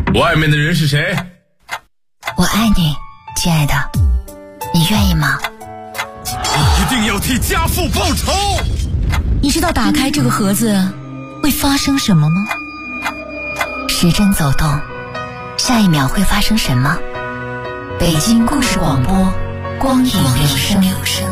外面的人是谁？ 我爱你，亲爱的，你愿意吗？ 你一定要替家父报仇！ 你知道打开这个盒子会发生什么吗？时针走动，下一秒会发生什么？北京故事广播，光影留声。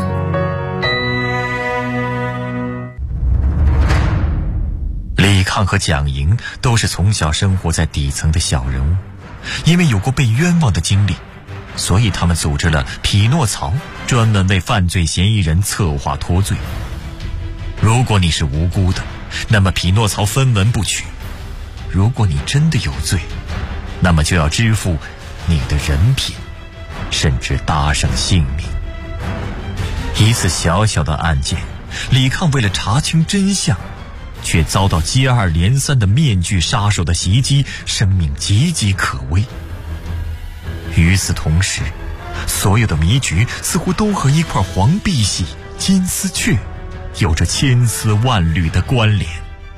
李抗和蒋莹都是从小生活在底层的小人物，因为有过被冤枉的经历，所以他们组织了匹诺曹，专门为犯罪嫌疑人策划脱罪。如果你是无辜的，那么匹诺曹分文不取；如果你真的有罪，那么就要支付你的人品，甚至搭上性命。一次小小的案件，李抗为了查清真相，却遭到接二连三的面具杀手的袭击，生命岌岌可危。与此同时，所有的迷局似乎都和一块黄碧玺金丝雀有着千丝万缕的关联。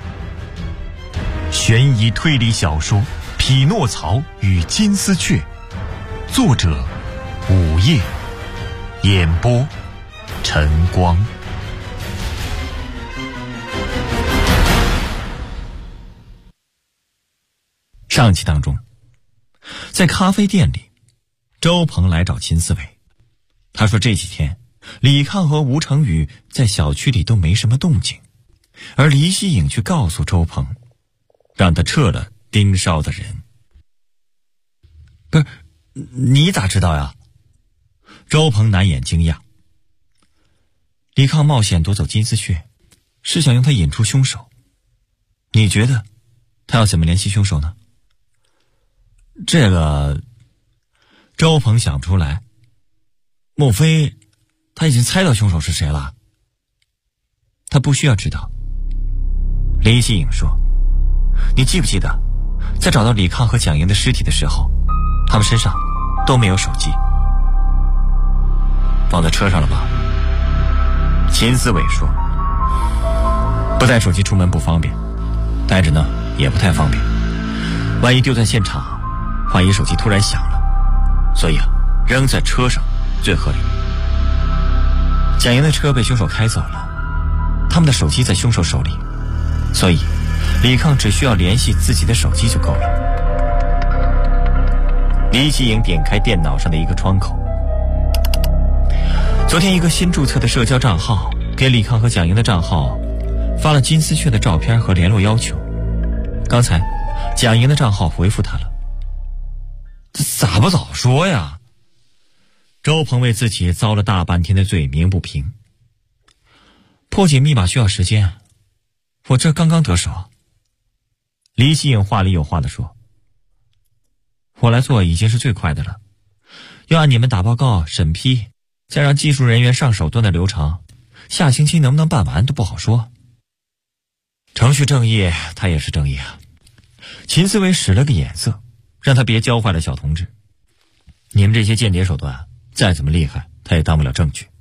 悬疑推理小说《匹诺曹与金丝雀》，作者午夜，演播晨光。上期当中，在咖啡店里，周鹏来找秦思伟。他说这几天李抗和吴成宇在小区里都没什么动静，而黎希颖却告诉周鹏，让他撤了盯梢的人。不是，你咋知道呀？周鹏难掩惊讶。李抗冒险夺走金丝雀，是想用它引出凶手。你觉得他要怎么联系凶手呢？这个周鹏想不出来，莫非他已经猜到凶手是谁了？他不需要知道。黎希颖说，你记不记得在找到李抗和蒋莹的尸体的时候，他们身上都没有手机？放在车上了吧？秦思伟说，不带手机出门不方便，带着呢也不太方便，万一丢在现场，万一手机突然响了，所以扔在车上最合理。蒋莹的车被凶手开走了，他们的手机在凶手手里，所以李抗只需要联系自己的手机就够了。黎希颖点开电脑上的一个窗口，昨天一个新注册的社交账号给李抗和蒋莹的账号发了金丝雀的照片和联络要求。刚才蒋莹的账号回复他了。这咋不早说呀？周鹏为自己遭了大半天的罪鸣不平。破解密码需要时间，我这刚刚得手。黎希颖话里有话地说，我来做已经是最快的了，要按你们打报告审批，再让技术人员上手段的流程，下星期能不能办完都不好说。程序正义，他也是正义啊。秦思维使了个眼色，让他别教坏了小同志。你们这些间谍手段再怎么厉害，他也当不了证据。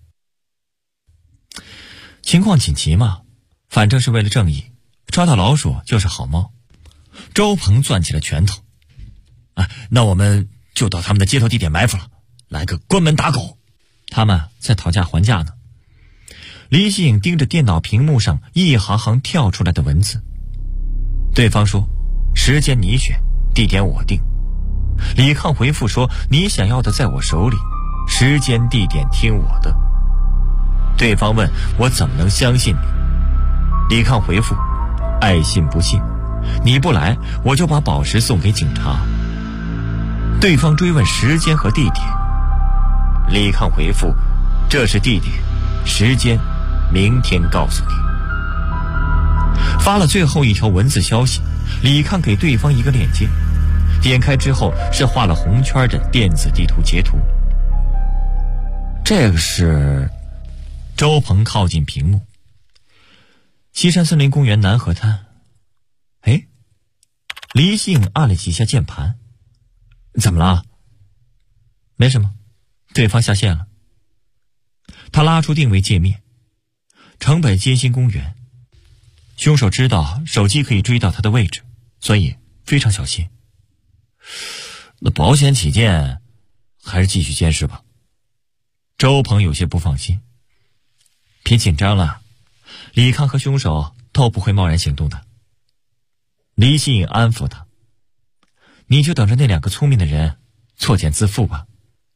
情况紧急嘛，反正是为了正义，抓到老鼠就是好猫。周鹏攥起了拳头，那我们就到他们的接头地点埋伏了，来个关门打狗。他们在讨价还价呢。黎希颖盯着电脑屏幕上一行行跳出来的文字。对方说，时间你选，地点我定。李抗回复说，你想要的在我手里，时间地点听我的。对方问，我怎么能相信你？李抗回复，爱信不信，你不来我就把宝石送给警察。对方追问时间和地点，李抗回复，这是地点，时间明天告诉你。发了最后一条文字消息，李抗给对方一个链接，点开之后是画了红圈的电子地图截图。这个是周鹏靠近屏幕，西山森林公园南河滩。黎希颖按了几下键盘，怎么了？没什么，对方下线了。他拉出定位界面，城北街心公园。凶手知道手机可以追到他的位置，所以非常小心。 那保险起见，还是继续监视吧。周鹏有些不放心。别紧张了，李康和凶手都不会贸然行动的。李希颖安抚他，你就等着那2个聪明的人作茧自缚吧。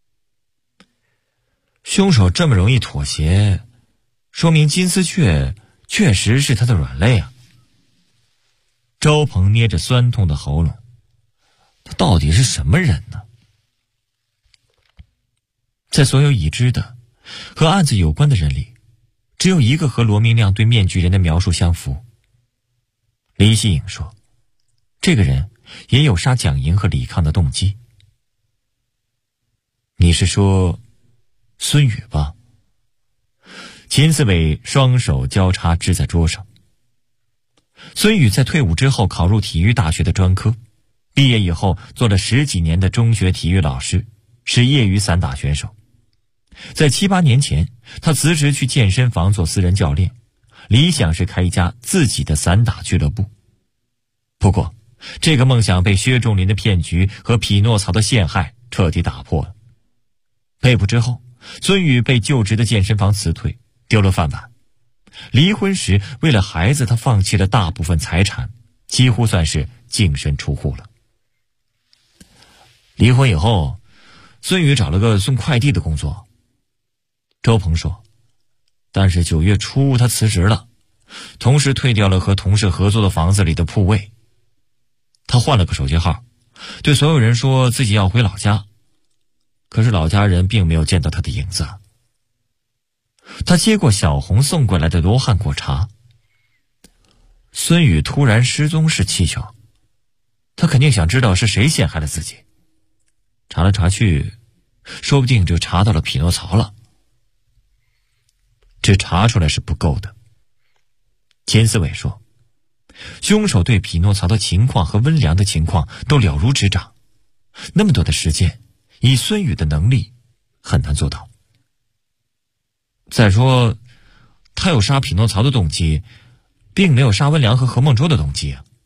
凶手这么容易妥协，说明金丝雀确实是他的软肋啊。周鹏捏着酸痛的喉咙，他到底是什么人呢？在所有已知的和案子有关的人里，只有一个和罗明亮对面具人的描述相符。李希颖说，这个人也有杀蒋莹和李康的动机。你是说孙宇吧？秦思伟双手交叉支在桌上。孙宇在退伍之后考入体育大学的专科，毕业以后做了10几年的中学体育老师，是业余散打选手。在7、8年前，他辞职去健身房做私人教练，理想是开一家自己的散打俱乐部。不过，这个梦想被薛仲林的骗局和匹诺曹的陷害彻底打破了。被捕之后，孙宇被就职的健身房辞退，丢了饭碗。离婚时，为了孩子，他放弃了大部分财产，几乎算是净身出户了。离婚以后，孙宇找了个送快递的工作。周鹏说，但是9月初他辞职了，同时退掉了和同事合作的房子里的铺位。他换了个手机号，对所有人说自己要回老家，可是老家人并没有见到他的影子。他接过小红送过来的罗汉果茶。孙宇突然失踪是蹊跷，他肯定想知道是谁陷害了自己。查来查去，说不定就查到了匹诺曹了。只查出来是不够的。秦思伟说，凶手对匹诺曹的情况和温良的情况都了如指掌，那么多的时间，以孙宇的能力很难做到。再说，他有杀匹诺曹的动机，并没有杀温良和何梦舟的动机啊。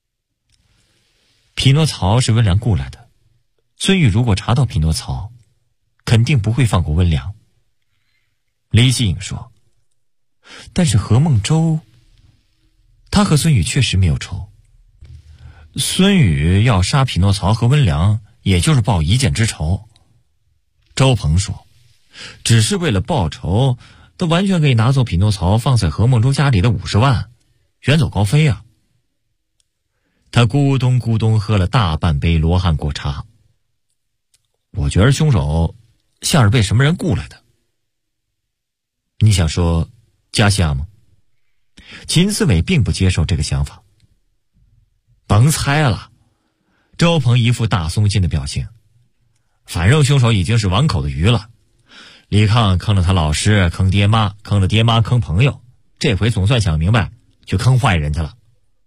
匹诺曹是温良雇来的，孙宇如果查到匹诺曹，肯定不会放过温良。李希颖说，但是何梦舟，他和孙宇确实没有仇。孙宇要杀匹诺曹和温良，也就是报一箭之仇。周鹏说，只是为了报仇，他完全可以拿走匹诺曹放在何梦舟家里的50万，远走高飞啊。他咕咚咕咚喝了大半杯罗汉果茶。我觉得凶手像是被什么人雇来的。你想说加西亚吗？秦思伟并不接受这个想法。甭猜了，周鹏一副大松心的表情。反正凶手已经是碗口的鱼了，李康坑了他老师，坑爹妈，坑了爹妈，坑朋友，这回总算想明白，去坑坏人去了。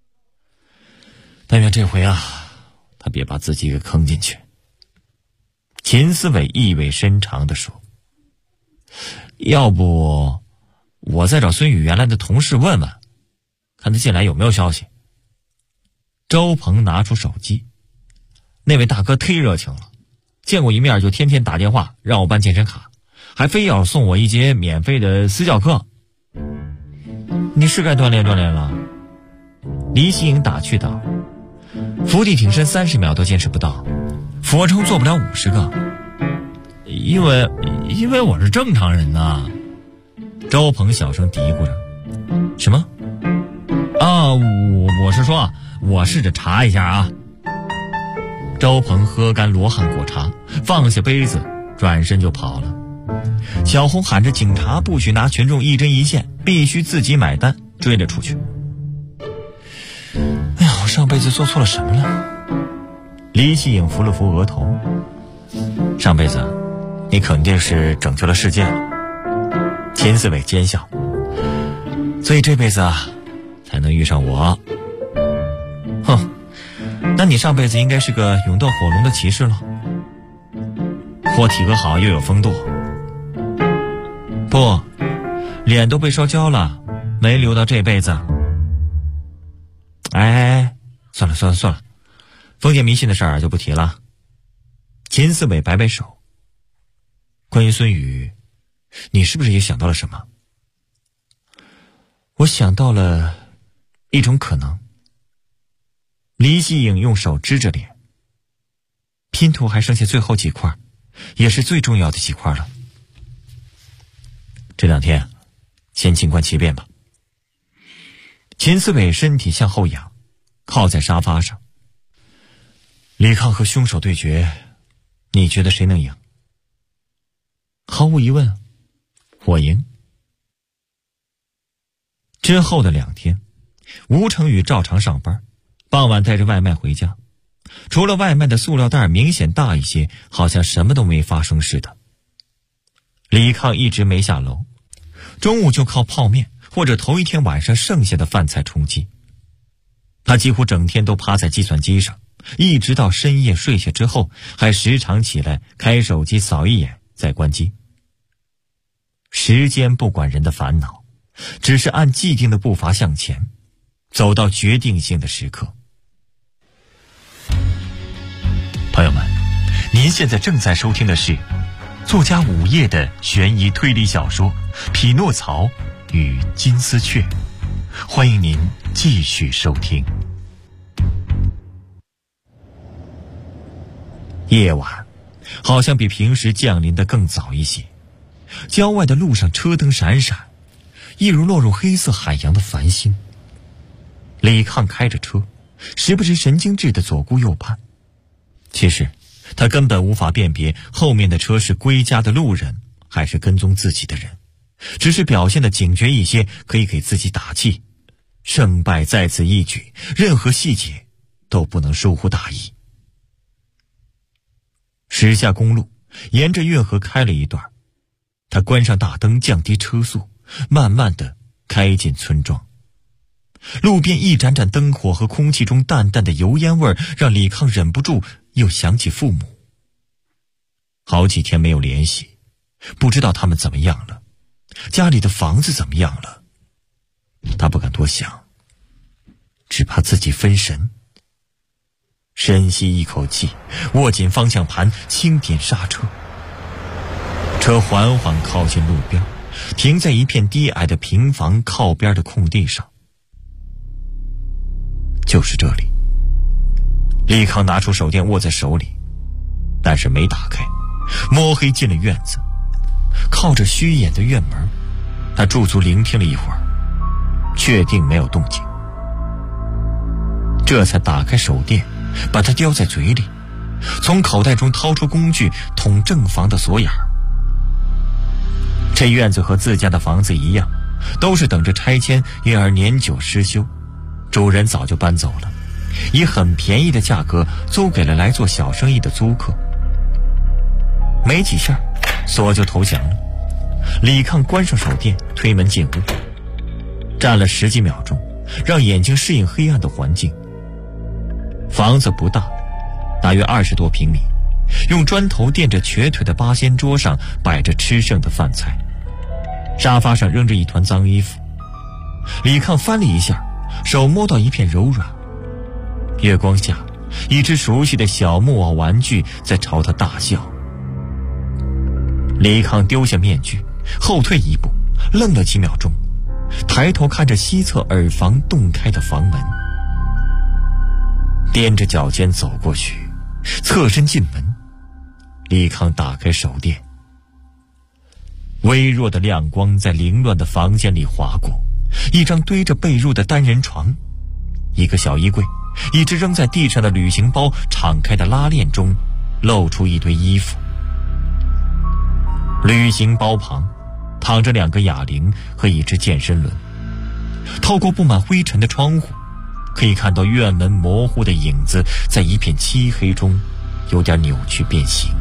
但愿这回啊，他别把自己给坑进去。秦思伟意味深长地说，要不我再找孙宇原来的同事问问，看他进来有没有消息。周鹏拿出手机，那位大哥忒热情了，见过一面就天天打电话让我办健身卡，还非要送我一节免费的私教课。你是该锻炼锻炼了。李希颖打趣道，伏地挺身30秒都坚持不到，俯卧撑做不了50个。因为我是正常人呐。周鹏小声嘀咕着。什么？啊，我是说，我试着查一下啊。周鹏喝干罗汉果茶，放下杯子，转身就跑了。小红喊着警察不许拿群众一针一线，必须自己买单，追了出去。哎呀，我上辈子做错了什么了？李希颖扶了扶额头。上辈子你肯定是拯救了世界了。秦思伟奸笑。所以这辈子啊，才能遇上我。哼，那你上辈子应该是个勇斗火龙的骑士了。我体格好又有风度。不，脸都被烧焦了，没留到这辈子。哎，算了， 封建迷信的事儿就不提了。秦四伟摆摆手，关于孙宇，你是不是也想到了什么？我想到了一种可能。李希颖用手支着脸，拼图还剩下最后几块，也是最重要的几块了。这2天先静观其变吧。秦思伟身体向后仰，靠在沙发上。李抗和凶手对决，你觉得谁能赢？毫无疑问，我赢。之后的2天，吴成宇照常上班，傍晚带着外卖回家，除了外卖的塑料袋明显大一些，好像什么都没发生似的。李抗一直没下楼，中午就靠泡面或者头一天晚上剩下的饭菜充饥。他几乎整天都趴在计算机上，一直到深夜睡下之后，还时常起来开手机扫一眼再关机。时间不管人的烦恼，只是按既定的步伐向前，走到决定性的时刻。朋友们，您现在正在收听的是作家午夜的悬疑推理小说《匹诺曹与金丝雀》，欢迎您继续收听。夜晚好像比平时降临的更早一些，郊外的路上车灯闪闪，一如落入黑色海洋的繁星。李抗开着车，时不时神经质的左顾右盼。其实他根本无法辨别后面的车是归家的路人还是跟踪自己的人，只是表现的警觉一些，可以给自己打气。胜败在此一举，任何细节都不能疏忽大意。驶下公路，沿着运河开了一段，他关上大灯，降低车速，慢慢地开进村庄。路边一盏盏灯火和空气中淡淡的油烟味让李抗忍不住又想起父母。好几天没有联系，不知道他们怎么样了，家里的房子怎么样了。他不敢多想，只怕自己分神。深吸一口气，握紧方向盘，轻点刹车。车缓缓靠近路边，停在一片低矮的平房靠边的空地上。就是这里。李抗拿出手电握在手里，但是没打开，摸黑进了院子。靠着虚掩的院门，他驻足聆听了一会儿，确定没有动静，这才打开手电，把它叼在嘴里，从口袋中掏出工具捅正房的锁眼。这院子和自家的房子一样，都是等着拆迁，因而年久失修，主人早就搬走了，以很便宜的价格租给了来做小生意的租客。没几下，锁就投降了。李抗关上手电，推门进屋，站了10几秒钟，让眼睛适应黑暗的环境。房子不大，大约20多平米，用砖头垫着瘸腿的八仙桌上摆着吃剩的饭菜，沙发上扔着一团脏衣服。李抗翻了一下，手摸到一片柔软，月光下，一只熟悉的小木偶玩具在朝他大笑。李抗丢下面具，后退一步，愣了几秒钟，抬头看着西侧耳房洞开的房门，踮着脚尖走过去，侧身进门。李抗打开手电，微弱的亮光在凌乱的房间里划过，一张堆着被褥的单人床，一个小衣柜，一只扔在地上的旅行包，敞开的拉链中露出一堆衣服。旅行包旁躺着2个哑铃和一只健身轮，透过布满灰尘的窗户，可以看到院门模糊的影子在一片漆黑中有点扭曲变形。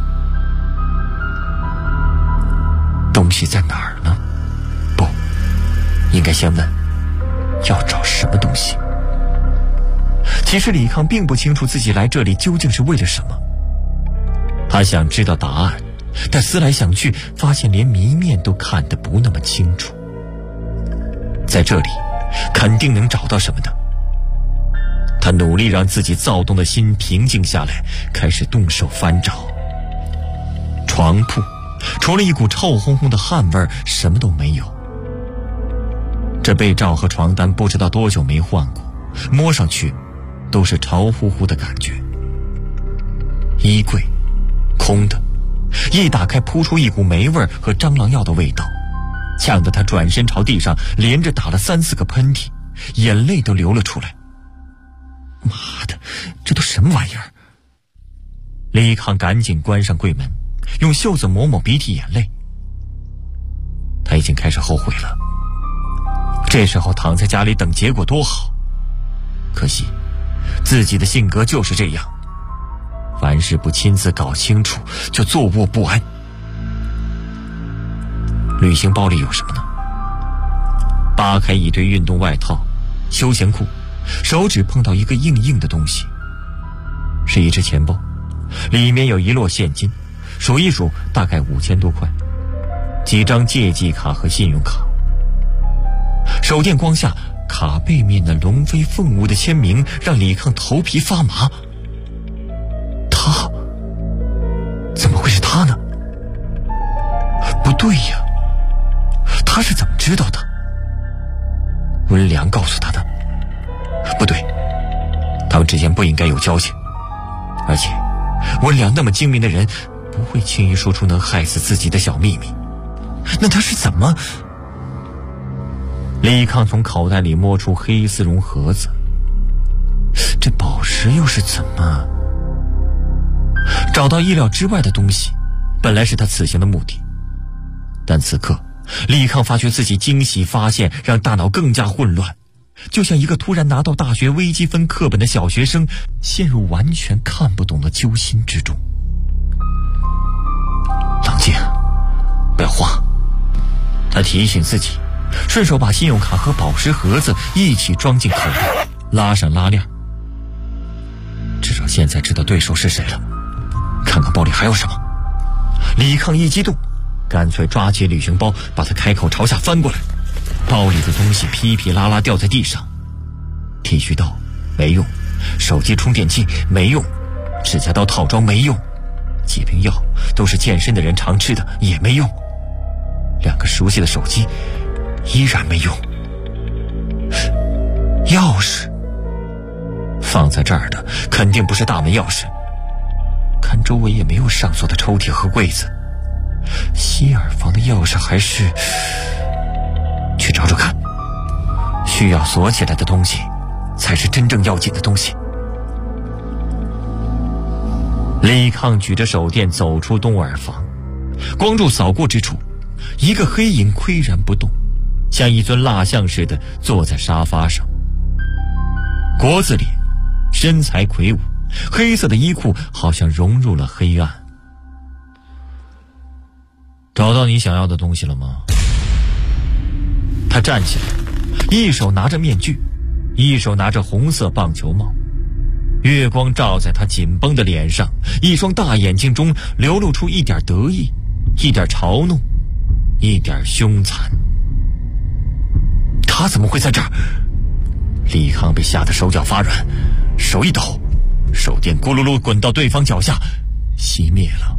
东西在哪儿呢？不，应该先问要找什么东西。其实李抗并不清楚自己来这里究竟是为了什么，他想知道答案，但思来想去，发现连谜面都看得不那么清楚。在这里肯定能找到什么的。 他努力让自己躁动的心平静下来，开始动手翻找。床铺除了一股臭烘烘的汗味，什么都没有。这被罩和床单不知道多久没换过，摸上去都是潮乎乎的感觉。衣柜空的，一打开扑出一股霉味和蟑螂药的味道，呛得他转身朝地上连着打了3、4个喷嚏，眼泪都流了出来。妈的，这都什么玩意儿！李康赶紧关上柜门，用袖子抹抹鼻涕眼泪。他已经开始后悔了，这时候躺在家里等结果多好，可惜自己的性格就是这样，凡事不亲自搞清楚就坐卧不安。旅行包里有什么呢？扒开一堆运动外套、休闲裤，手指碰到一个硬硬的东西，是一只钱包，里面有一摞现金，数一数大概5000多块，几张借记卡和信用卡。手电光下，卡背面那龙飞凤舞的签名让李康头皮发麻。他怎么会是他呢？不对呀，他是怎么知道的？温良告诉他的？不对，他们之间不应该有交情，而且温良那么精明的人不会轻易说出能害死自己的小秘密。那他是怎么……李康从口袋里摸出黑丝绒盒子，这宝石又是怎么……找到意料之外的东西，本来是他此行的目的，但此刻李康发觉自己惊喜发现让大脑更加混乱，就像一个突然拿到大学微积分课本的小学生，陷入完全看不懂的揪心之中。冷静，不要慌，他提醒自己，顺手把信用卡和宝石盒子一起装进口袋，拉上拉链。至少现在知道对手是谁了，看看包里还有什么。李康一激动，干脆抓起旅行包，把它开口朝下翻过来。包里的东西噼噼啦啦掉在地上，剃须刀没用，手机充电器没用，指甲刀套装没用，几瓶药都是健身的人常吃的也没用，2个熟悉的手机依然没用。钥匙放在这儿的肯定不是大门钥匙，看周围也没有上锁的抽屉和柜子，西耳房的钥匙还是……去找找看，需要锁起来的东西才是真正要紧的东西。李康举着手电走出东耳房，光柱扫过之处，一个黑影岿然不动，像一尊蜡像似的坐在沙发上。国字脸，身材魁梧，黑色的衣裤好像融入了黑暗。找到你想要的东西了吗？他站起来，一手拿着面具，一手拿着红色棒球帽，月光照在他紧绷的脸上，一双大眼睛中流露出一点得意，一点嘲弄，一点凶残。他怎么会在这儿？李康被吓得手脚发软，手一抖，手电咕噜噜滚到对方脚下，熄灭了。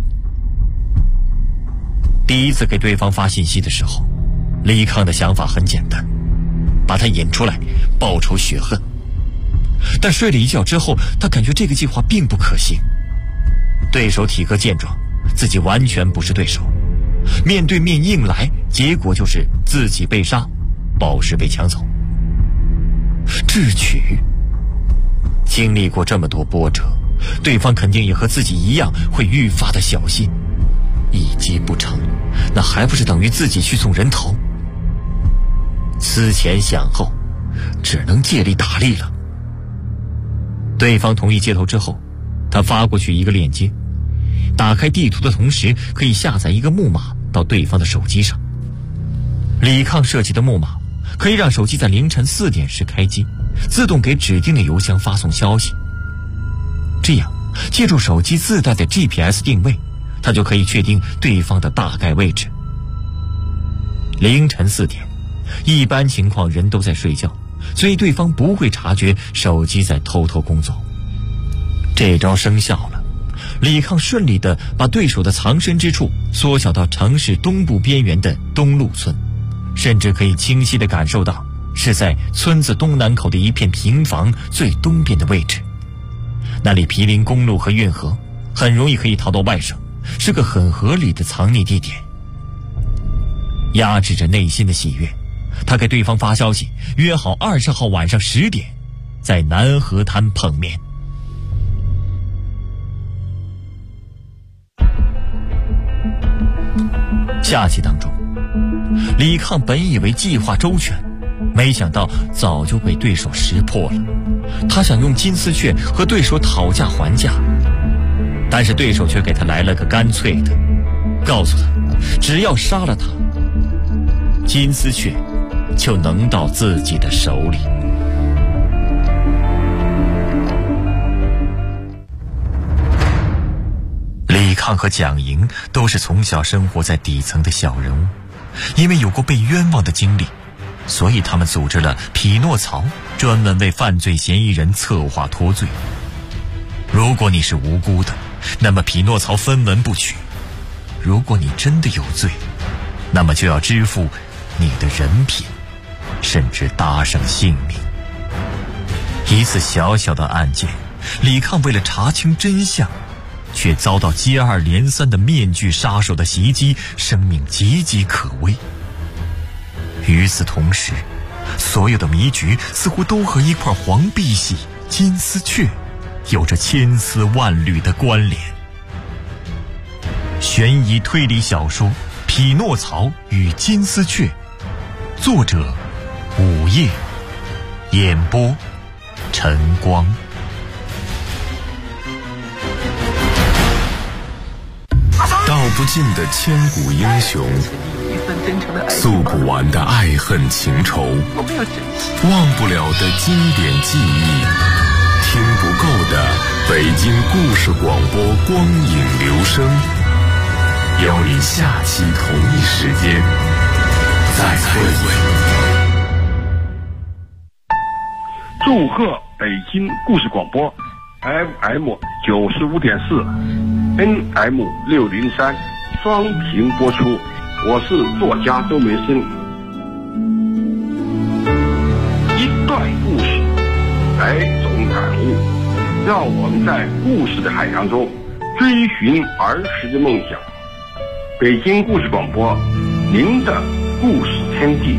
第一次给对方发信息的时候，李康的想法很简单，把他引出来报仇雪恨。但睡了一觉之后，他感觉这个计划并不可行。对手体格健壮，自己完全不是对手，面对面硬来，结果就是自己被杀，宝石被抢走。智取经历过这么多波折，对方肯定也和自己一样会愈发的小心，一击不成，那还不是等于自己去送人头？思前想后，只能借力打力了。对方同意接头之后，他发过去一个链接，打开地图的同时可以下载一个木马到对方的手机上。李康设计的木马可以让手机在凌晨4点时开机，自动给指定的邮箱发送消息。这样借助手机自带的 GPS 定位，他就可以确定对方的大概位置。凌晨4点，一般情况人都在睡觉， 所以对方不会察觉手机在偷偷工作。这招生效了，李抗顺利地把对手的藏身之处缩小到城市东部边缘的东路村，甚至可以清晰地感受到是在村子东南口的一片平房最东边的位置。那里毗邻公路和运河，很容易可以逃到外省，是个很合理的藏匿地点。压制着内心的喜悦，他给对方发消息，约好20号晚上10点在南河滩碰面。下期当中，李抗本以为计划周全，没想到早就被对手识破了。他想用金丝雀和对手讨价还价，但是对手却给他来了个干脆的，告诉他只要杀了他，金丝雀就能到自己的手里。李抗和蒋莹都是从小生活在底层的小人物，因为有过被冤枉的经历，所以他们组织了匹诺曹，专门为犯罪嫌疑人策划脱罪。如果你是无辜的，那么匹诺曹分文不取；如果你真的有罪，那么就要支付你的人品，甚至搭上性命。一次小小的案件，李抗为了查清真相，却遭到接二连三的面具杀手的袭击，生命岌岌可危。与此同时，所有的迷局似乎都和一块黄碧玺金丝雀有着千丝万缕的关联。悬疑推理小说《匹诺曹与金丝雀》，作者午夜，演播晨光。 道不尽的千古英雄，诉不完的爱恨情仇，忘不了的经典记忆，听不够的北京故事广播光影留声。邀你下期同一时间再会。 祝贺北京故事广播 FM 95.4 NM 603双屏播出。我是作家周梅生。一段故事，百种感悟，让我们在故事的海洋中追寻儿时的梦想。北京故事广播，您的故事天地。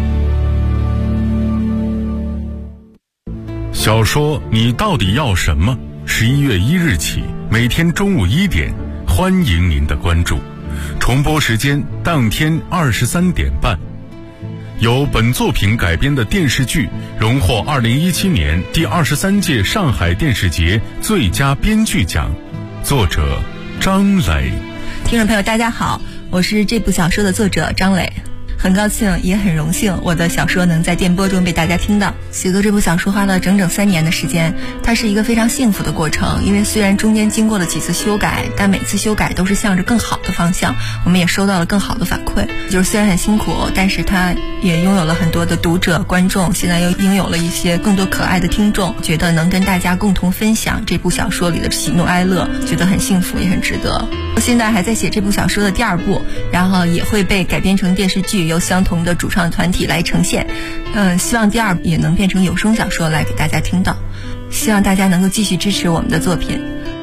小说你到底要什么？11月1日起，每天中午1点，欢迎您的关注。重播时间当天23点半。由本作品改编的电视剧荣获2017年第23届上海电视节最佳编剧奖，作者张磊。 听众朋友大家好，我是这部小说的作者张磊，很高兴也很荣幸我的小说能在电波中被大家听到。写作这部小说花了整整3年的时间，它是一个非常幸福的过程，因为虽然中间经过了几次修改，但每次修改都是向着更好的方向，我们也收到了更好的反馈。就是虽然很辛苦，但是它也拥有了很多的读者观众，现在又拥有了一些更多可爱的听众，觉得能跟大家共同分享这部小说里的喜怒哀乐，觉得很幸福也很值得。现在还在写这部小说的第2部，然后也会被改编成电视剧，由相同的主创团体来呈现。希望第2部也能变成有声小说来给大家听到，希望大家能够继续支持我们的作品。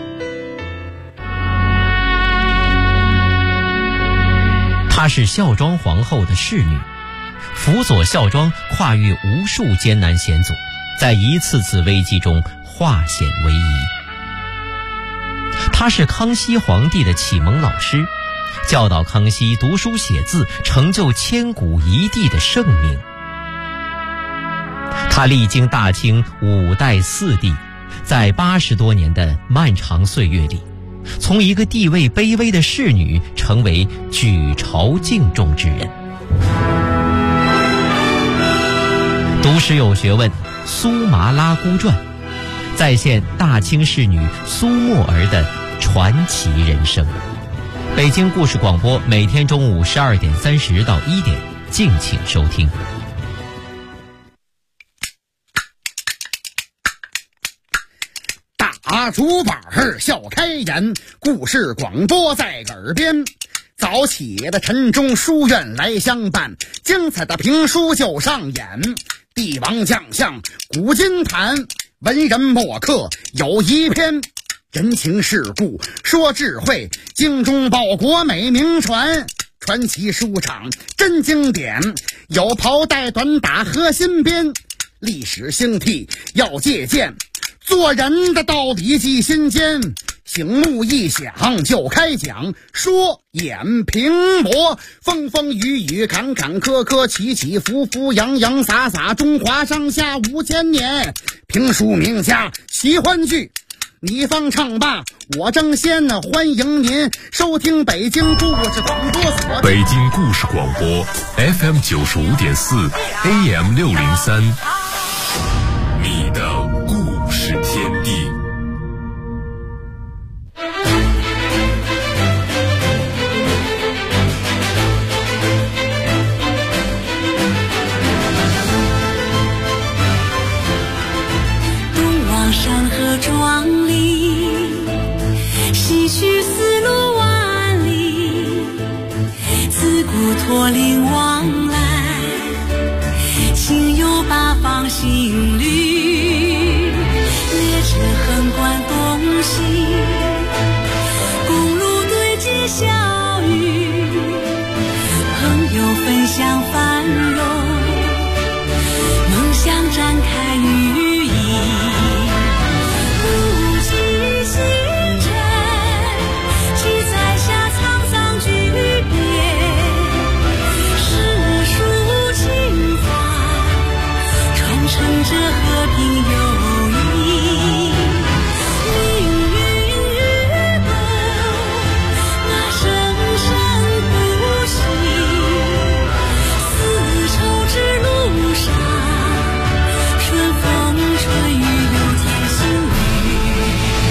她是孝庄皇后的侍女，辅佐孝庄跨越无数艰难险阻，在一次次危机中化险为夷。她是康熙皇帝的启蒙老师，教导康熙读书写字，成就千古一帝的盛名。他历经大清5代4帝，在80多年的漫长岁月里，从一个地位卑微的侍女成为举朝敬重之人。读史有学问，苏麻拉姑传再现大清侍女苏沫儿的传奇人生。北京故事广播每天中午12点30到1点，敬请收听。 打竹板儿笑开颜，故事广播在耳边。早起的晨钟书院来相伴，精彩的评书就上演。帝王将相古今谈，文人墨客有一篇。人情世故说智慧，精忠报国美名传。传奇书场真经典，有袍带短打和新编。历史兴替要借鉴，做人的道理记心间。醒目一响就开讲，说演评魔，风风雨雨坎坎坷坷，起起伏伏洋洋洒洒，中华上下5000年。评书名家喜欢剧，你方唱罢我争先，欢迎您收听北京故事广播所。 北京故事广播 FM 95.4 AM 603，你的故事天地。 山河壮丽，西去丝路万里，自古驼铃往来，情有八方行旅，列车横贯东西，公路对接小雨，朋友分享繁荣，梦想展开羽翼。这和平友谊，命运与共，那生生不息。丝绸之路上，春风春雨有天新雨。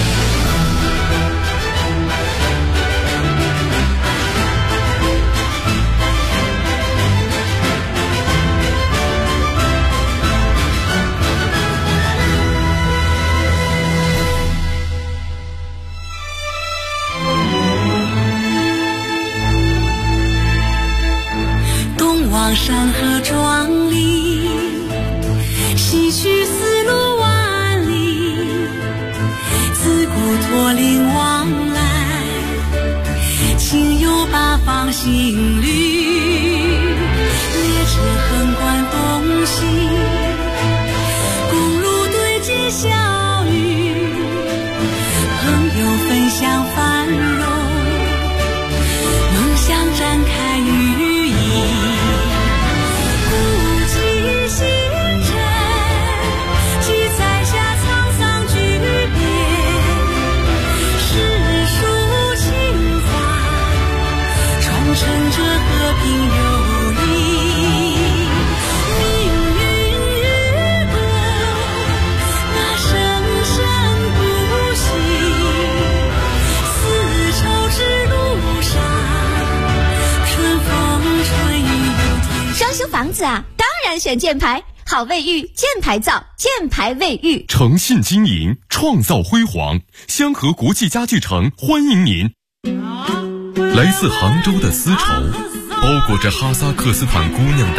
山河壮丽，西去丝路万里，自古驼铃往来，情有八方行旅，列车横贯东西，公路对接小雨，朋友分享繁荣，梦想展开羽翼。乘着和平友谊，命运与共，那生生不息。丝绸之路上，春风春雨有天。 装修房子啊，当然选箭牌，好卫浴，箭牌造，箭牌卫浴， 诚信经营，创造辉煌。香河国际家具城欢迎您。来自杭州的丝绸，包裹着哈萨克斯坦姑娘的